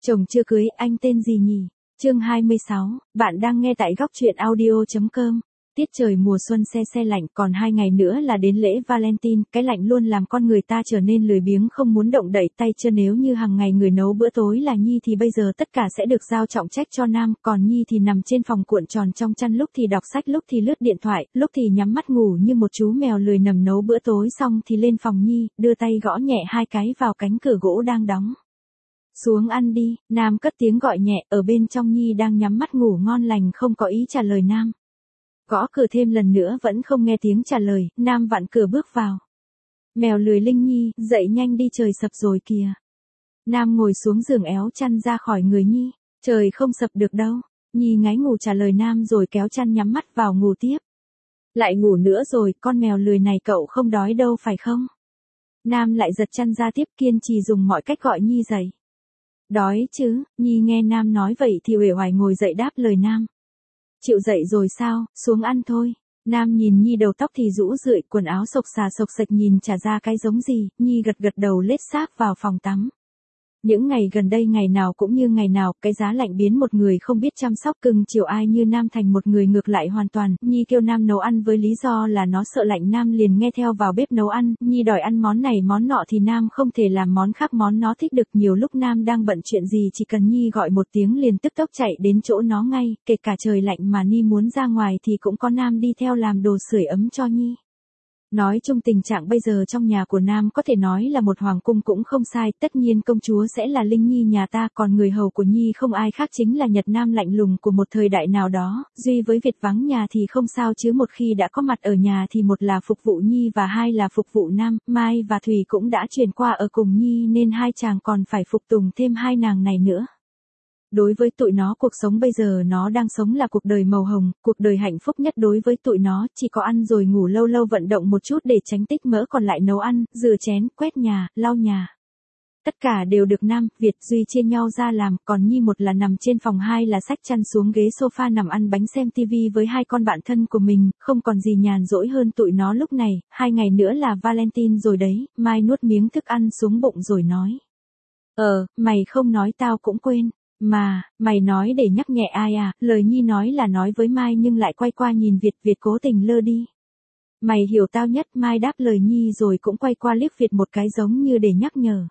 Chồng chưa cưới, anh tên gì nhỉ? Chương 26, bạn đang nghe tại góc truyện audio.com. Tiết trời mùa xuân se lạnh, còn 2 ngày nữa là đến lễ Valentine, cái lạnh luôn làm con người ta trở nên lười biếng không muốn động đậy tay chân. Nếu như hàng ngày người nấu bữa tối là Nhi thì bây giờ tất cả sẽ được giao trọng trách cho Nam, còn Nhi thì nằm trên phòng cuộn tròn trong chăn, lúc thì đọc sách, lúc thì lướt điện thoại, lúc thì nhắm mắt ngủ như một chú mèo lười nằm. Nấu bữa tối xong thì lên phòng Nhi, đưa tay gõ nhẹ 2 cái vào cánh cửa gỗ đang đóng. Xuống ăn đi, Nam cất tiếng gọi nhẹ, ở bên trong Nhi đang nhắm mắt ngủ ngon lành không có ý trả lời Nam. Gõ cửa thêm lần nữa vẫn không nghe tiếng trả lời, Nam vặn cửa bước vào. Mèo lười Linh Nhi, dậy nhanh đi, trời sập rồi kìa. Nam ngồi xuống giường éo chăn ra khỏi người Nhi, trời không sập được đâu. Nhi ngáy ngủ trả lời Nam rồi kéo chăn nhắm mắt vào ngủ tiếp. Lại ngủ nữa rồi, con mèo lười này cậu không đói đâu phải không? Nam lại giật chăn ra tiếp, kiên trì dùng mọi cách gọi Nhi dậy. Đói chứ, Nhi nghe Nam nói vậy thì uể oải ngồi dậy đáp lời Nam. Chịu dậy rồi sao, xuống ăn thôi. Nam nhìn Nhi đầu tóc thì rũ rượi, quần áo xộc xà xộc xệch nhìn chả ra cái giống gì, Nhi gật đầu lết xác vào phòng tắm. Những ngày gần đây ngày nào cũng như ngày nào, cái giá lạnh biến một người không biết chăm sóc cưng chiều ai như Nam thành một người ngược lại hoàn toàn. Nhi kêu Nam nấu ăn với lý do là nó sợ lạnh, Nam liền nghe theo vào bếp nấu ăn. Nhi đòi ăn món này món nọ thì Nam không thể làm món khác món nó thích được. Nhiều lúc Nam đang bận chuyện gì chỉ cần Nhi gọi một tiếng liền tức tốc chạy đến chỗ nó ngay, kể cả trời lạnh mà Nhi muốn ra ngoài thì cũng có Nam đi theo làm đồ sưởi ấm cho Nhi. Nói chung tình trạng bây giờ trong nhà của Nam có thể nói là một hoàng cung cũng không sai, tất nhiên công chúa sẽ là Linh Nhi nhà ta, còn người hầu của Nhi không ai khác chính là Nhật Nam lạnh lùng của một thời đại nào đó. Duy với việc vắng nhà thì không sao chứ một khi đã có mặt ở nhà thì một là phục vụ Nhi và hai là phục vụ Nam. Mai và Thùy cũng đã chuyển qua ở cùng Nhi nên hai chàng còn phải phục tùng thêm hai nàng này nữa. Đối với tụi nó, cuộc sống bây giờ nó đang sống là cuộc đời màu hồng, cuộc đời hạnh phúc nhất đối với tụi nó, chỉ có ăn rồi ngủ, lâu lâu vận động một chút để tránh tích mỡ, còn lại nấu ăn, rửa chén, quét nhà, lau nhà. Tất cả đều được Nam, Việt, Duy chia nhau ra làm, còn Nhi một là nằm trên phòng, hai là xách chăn xuống ghế sofa nằm ăn bánh xem tivi với hai con bạn thân của mình, không còn gì nhàn rỗi hơn tụi nó lúc này. 2 ngày nữa là Valentine rồi đấy. Mai nuốt miếng thức ăn xuống bụng rồi nói. Mày không nói tao cũng quên. Mà, mày nói để nhắc nhẹ ai à? Lời Nhi nói là nói với Mai nhưng lại quay qua nhìn Việt, Việt cố tình lơ đi. Mày hiểu tao nhất, Mai đáp lời Nhi rồi cũng quay qua liếc Việt một cái giống như để nhắc nhở.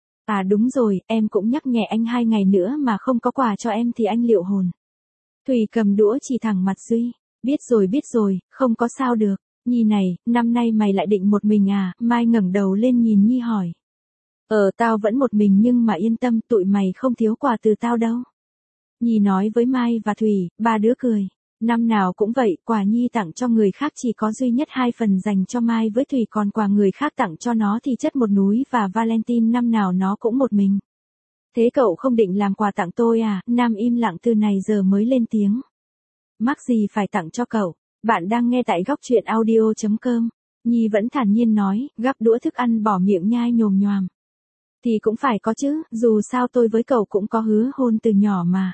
À đúng rồi, em cũng nhắc nhẹ anh, 2 ngày nữa mà không có quà cho em thì anh liệu hồn. Thùy cầm đũa chỉ thẳng mặt Duy. Biết rồi, không có sao được. Nhi này, năm nay mày lại định một mình à? Mai ngẩng đầu lên nhìn Nhi hỏi. Tao vẫn một mình nhưng mà yên tâm, tụi mày không thiếu quà từ tao đâu. Nhi nói với Mai và Thùy, ba đứa cười. Năm nào cũng vậy, quà Nhi tặng cho người khác chỉ có duy nhất 2 phần dành cho Mai với Thùy, còn quà người khác tặng cho nó thì chất một núi, và Valentine năm nào nó cũng một mình. Thế cậu không định làm quà tặng tôi à? Nam im lặng từ này giờ mới lên tiếng. Mắc gì phải tặng cho cậu? Bạn đang nghe tại góc truyện audio.com. Nhi vẫn thản nhiên nói, gắp đũa thức ăn bỏ miệng nhai nhồm nhoàm. Thì cũng phải có chứ, dù sao tôi với cậu cũng có hứa hôn từ nhỏ mà.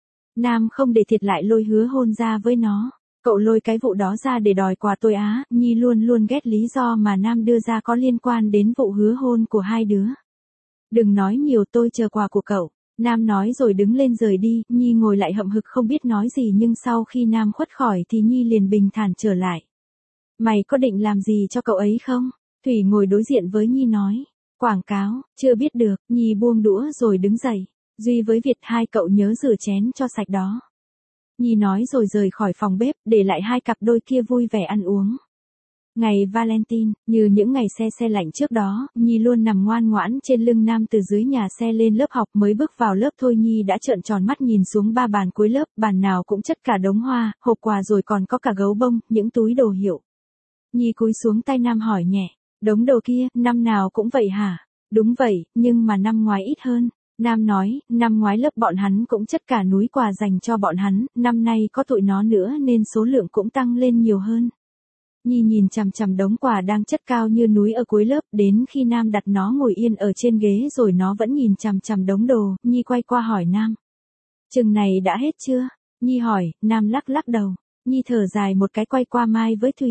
Nam không để thiệt lại lôi hứa hôn ra với nó. Cậu lôi cái vụ đó ra để đòi quà tôi á? Nhi luôn ghét lý do mà Nam đưa ra có liên quan đến vụ hứa hôn của hai đứa. Đừng nói nhiều, tôi chờ quà của cậu. Nam nói rồi đứng lên rời đi. Nhi ngồi lại hậm hực không biết nói gì, nhưng sau khi Nam khuất khỏi thì Nhi liền bình thản trở lại. Mày có định làm gì cho cậu ấy không? Thủy ngồi đối diện với Nhi nói. Quảng cáo, chưa biết được. Nhi buông đũa rồi đứng dậy. Duy với Việt, hai cậu nhớ rửa chén cho sạch đó. Nhi nói rồi rời khỏi phòng bếp, để lại hai cặp đôi kia vui vẻ ăn uống. Ngày Valentine, như những ngày se lạnh trước đó, Nhi luôn nằm ngoan ngoãn trên lưng Nam từ dưới nhà xe lên lớp học. Mới bước vào lớp thôi Nhi đã trợn tròn mắt nhìn xuống 3 bàn cuối lớp, bàn nào cũng chất cả đống hoa, hộp quà rồi còn có cả gấu bông, những túi đồ hiệu. Nhi cúi xuống tay Nam hỏi nhẹ. Đống đồ kia, năm nào cũng vậy hả? Đúng vậy, nhưng mà năm ngoái ít hơn. Nam nói, năm ngoái lớp bọn hắn cũng chất cả núi quà dành cho bọn hắn, năm nay có tụi nó nữa nên số lượng cũng tăng lên nhiều hơn. Nhi nhìn chằm đống quà đang chất cao như núi ở cuối lớp, đến khi Nam đặt nó ngồi yên ở trên ghế rồi nó vẫn nhìn chằm đống đồ. Nhi quay qua hỏi Nam. Chừng này đã hết chưa? Nhi hỏi, Nam lắc đầu. Nhi thở dài một cái quay qua Mai với Thùy.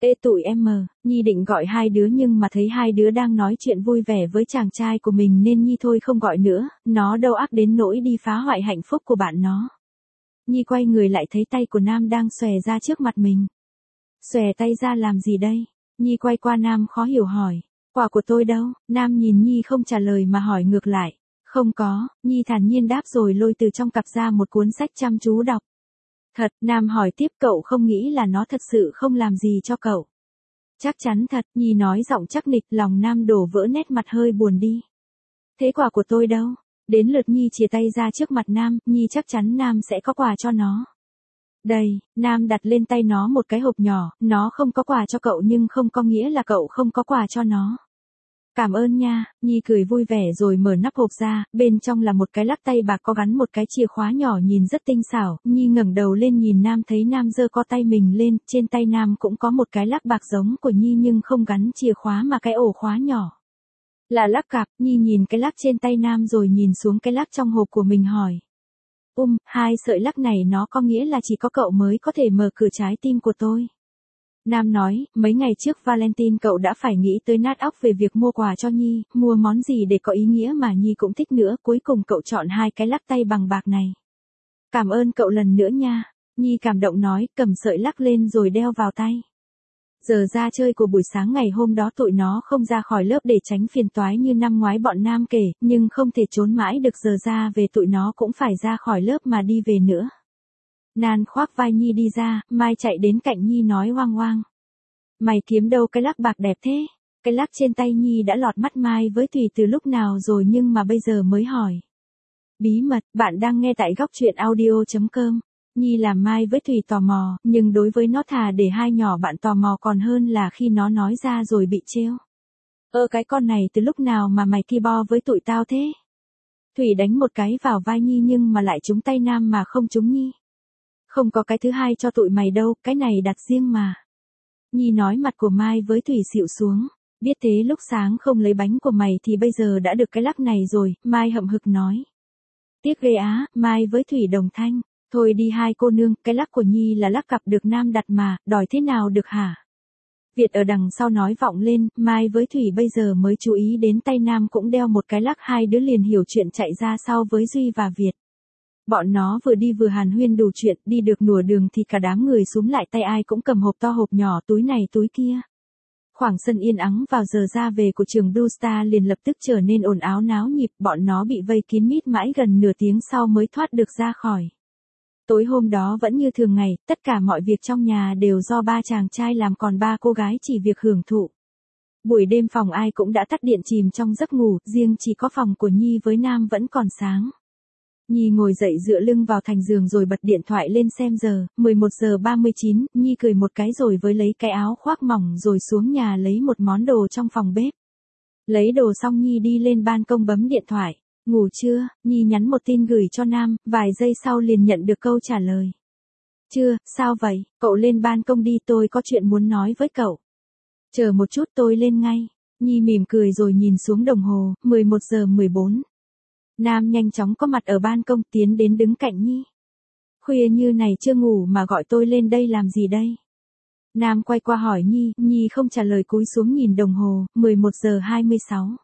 Ê tụi em mờ, Nhi định gọi hai đứa nhưng mà thấy hai đứa đang nói chuyện vui vẻ với chàng trai của mình nên Nhi thôi không gọi nữa, nó đâu ác đến nỗi đi phá hoại hạnh phúc của bạn nó. Nhi quay người lại thấy tay của Nam đang xòe ra trước mặt mình. Xòe tay ra làm gì đây? Nhi quay qua Nam khó hiểu hỏi. Quà của tôi đâu? Nam nhìn Nhi không trả lời mà hỏi ngược lại. Không có, Nhi thản nhiên đáp rồi lôi từ trong cặp ra một cuốn sách chăm chú đọc. Thật, Nam hỏi tiếp cậu không nghĩ là nó thật sự không làm gì cho cậu. Chắc chắn thật, Nhi nói giọng chắc nịch, lòng Nam đổ vỡ, nét mặt hơi buồn đi. Thế quà của tôi đâu? Đến lượt Nhi chìa tay ra trước mặt Nam, Nhi chắc chắn Nam sẽ có quà cho nó. Đây, Nam đặt lên tay nó một cái hộp nhỏ, nó không có quà cho cậu nhưng không có nghĩa là cậu không có quà cho nó. Cảm ơn nha, Nhi cười vui vẻ rồi mở nắp hộp ra, bên trong là một cái lắc tay bạc có gắn một cái chìa khóa nhỏ nhìn rất tinh xảo, Nhi ngẩng đầu lên nhìn Nam thấy Nam giơ co tay mình lên, trên tay Nam cũng có một cái lắc bạc giống của Nhi nhưng không gắn chìa khóa mà cái ổ khóa nhỏ. Là lắc cạp, Nhi nhìn cái lắc trên tay Nam rồi nhìn xuống cái lắc trong hộp của mình hỏi. Hai sợi lắc này nó có nghĩa là chỉ có cậu mới có thể mở cửa trái tim của tôi. Nam nói, mấy ngày trước Valentine cậu đã phải nghĩ tới nát óc về việc mua quà cho Nhi, mua món gì để có ý nghĩa mà Nhi cũng thích nữa, cuối cùng cậu chọn hai cái lắc tay bằng bạc này. Cảm ơn cậu lần nữa nha, Nhi cảm động nói, cầm sợi lắc lên rồi đeo vào tay. Giờ ra chơi của buổi sáng ngày hôm đó tụi nó không ra khỏi lớp để tránh phiền toái như năm ngoái bọn Nam kể, nhưng không thể trốn mãi được, giờ ra về tụi nó cũng phải ra khỏi lớp mà đi về nữa. Nan khoác vai Nhi đi ra, Mai chạy đến cạnh Nhi nói hoang hoang. Mày kiếm đâu cái lắc bạc đẹp thế? Cái lắc trên tay Nhi đã lọt mắt Mai với Thùy từ lúc nào rồi nhưng mà bây giờ mới hỏi. Bí mật, bạn đang nghe tại góc truyện audio.com. Nhi làm Mai với Thùy tò mò, nhưng đối với nó thà để hai nhỏ bạn tò mò còn hơn là khi nó nói ra rồi bị trêu. Cái con này từ lúc nào mà mày ki bo với tụi tao thế? Thùy đánh một cái vào vai Nhi nhưng mà lại trúng tay Nam mà không trúng Nhi. Không có cái thứ hai cho tụi mày đâu, cái này đặt riêng mà. Nhi nói, mặt của Mai với Thùy xịu xuống. Biết thế lúc sáng không lấy bánh của mày thì bây giờ đã được cái lắc này rồi, Mai hậm hực nói. Tiếc ghê á, Mai với Thùy đồng thanh. Thôi đi hai cô nương, cái lắc của Nhi là lắc cặp được Nam đặt mà, đòi thế nào được hả? Việt ở đằng sau nói vọng lên, Mai với Thùy bây giờ mới chú ý đến tay Nam cũng đeo một cái lắc, hai đứa liền hiểu chuyện chạy ra sau với Duy và Việt. Bọn nó vừa đi vừa hàn huyên đủ chuyện, đi được nửa đường thì cả đám người xúm lại, tay ai cũng cầm hộp to hộp nhỏ, túi này túi kia. Khoảng sân yên ắng vào giờ ra về của trường Blue Star liền lập tức trở nên ồn ào náo nhịp, bọn nó bị vây kín mít mãi gần nửa tiếng sau mới thoát được ra khỏi. Tối hôm đó vẫn như thường ngày, tất cả mọi việc trong nhà đều do ba chàng trai làm, còn ba cô gái chỉ việc hưởng thụ. Buổi đêm phòng ai cũng đã tắt điện chìm trong giấc ngủ, riêng chỉ có phòng của Nhi với Nam vẫn còn sáng. Nhi ngồi dậy dựa lưng vào thành giường rồi bật điện thoại lên xem giờ, 11 giờ 39, Nhi cười một cái rồi với lấy cái áo khoác mỏng rồi xuống nhà lấy một món đồ trong phòng bếp. Lấy đồ xong Nhi đi lên ban công bấm điện thoại. Ngủ chưa? Nhi nhắn một tin gửi cho Nam, vài giây sau liền nhận được câu trả lời. Chưa, sao vậy? Cậu lên ban công đi, tôi có chuyện muốn nói với cậu. Chờ một chút, tôi lên ngay. Nhi mỉm cười rồi nhìn xuống đồng hồ, 11 giờ 14. Nam nhanh chóng có mặt ở ban công, tiến đến đứng cạnh Nhi. Khuya như này chưa ngủ mà gọi tôi lên đây làm gì đây? Nam quay qua hỏi Nhi, Nhi không trả lời, cúi xuống nhìn đồng hồ, 11 giờ 26.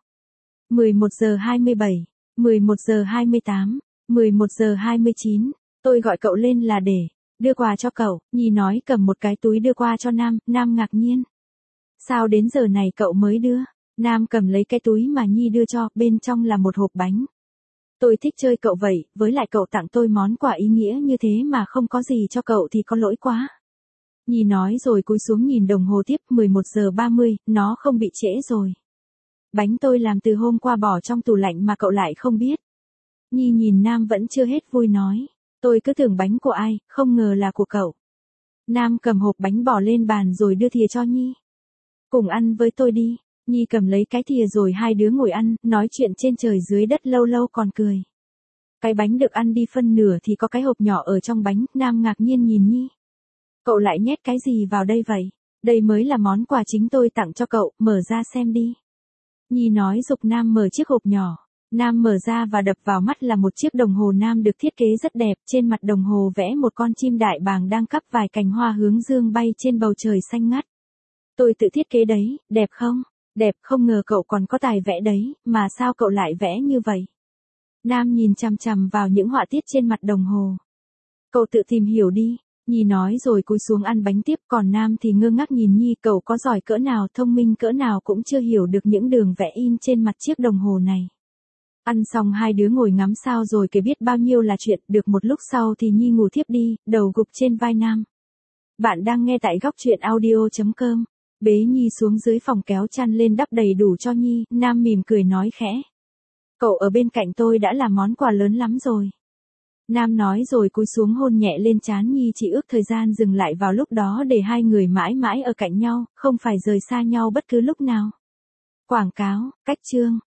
11 giờ 27. 11 giờ 28, 11 giờ 29, tôi gọi cậu lên là để đưa quà cho cậu, Nhi nói cầm một cái túi đưa qua cho Nam, Nam ngạc nhiên. Sao đến giờ này cậu mới đưa? Nam cầm lấy cái túi mà Nhi đưa cho, bên trong là một hộp bánh. Tôi thích chơi cậu vậy, với lại cậu tặng tôi món quà ý nghĩa như thế mà không có gì cho cậu thì có lỗi quá. Nhi nói rồi cúi xuống nhìn đồng hồ tiếp, 11 giờ 30, nó không bị trễ rồi. Bánh tôi làm từ hôm qua bỏ trong tủ lạnh mà cậu lại không biết. Nhi nhìn Nam vẫn chưa hết vui nói. Tôi cứ tưởng bánh của ai, không ngờ là của cậu. Nam cầm hộp bánh bỏ lên bàn rồi đưa thìa cho Nhi. Cùng ăn với tôi đi. Nhi cầm lấy cái thìa rồi hai đứa ngồi ăn, nói chuyện trên trời dưới đất lâu lâu còn cười. Cái bánh được ăn đi phân nửa thì có cái hộp nhỏ ở trong bánh, Nam ngạc nhiên nhìn Nhi. Cậu lại nhét cái gì vào đây vậy? Đây mới là món quà chính tôi tặng cho cậu, mở ra xem đi. Nhi nói giục Nam mở chiếc hộp nhỏ. Nam mở ra và đập vào mắt là một chiếc đồng hồ Nam được thiết kế rất đẹp, trên mặt đồng hồ vẽ một con chim đại bàng đang cắp vài cành hoa hướng dương bay trên bầu trời xanh ngắt. Tôi tự thiết kế đấy, đẹp không? Đẹp, không ngờ cậu còn có tài vẽ đấy, mà sao cậu lại vẽ như vậy? Nam nhìn chằm chằm vào những họa tiết trên mặt đồng hồ. Cậu tự tìm hiểu đi. Nhi nói rồi cúi xuống ăn bánh tiếp, còn Nam thì ngơ ngác nhìn Nhi, cậu có giỏi cỡ nào, thông minh cỡ nào cũng chưa hiểu được những đường vẽ in trên mặt chiếc đồng hồ này. Ăn xong hai đứa ngồi ngắm sao rồi kể biết bao nhiêu là chuyện, được một lúc sau thì Nhi ngủ thiếp đi, đầu gục trên vai Nam. Bạn đang nghe tại góc truyện audio.com. Bế Nhi xuống dưới phòng kéo chăn lên đắp đầy đủ cho Nhi, Nam mỉm cười nói khẽ. Cậu ở bên cạnh tôi đã là món quà lớn lắm rồi. Nam nói rồi cúi xuống hôn nhẹ lên trán Nhi, chỉ ước thời gian dừng lại vào lúc đó để hai người mãi mãi ở cạnh nhau, không phải rời xa nhau bất cứ lúc nào. Quảng cáo, cách chương.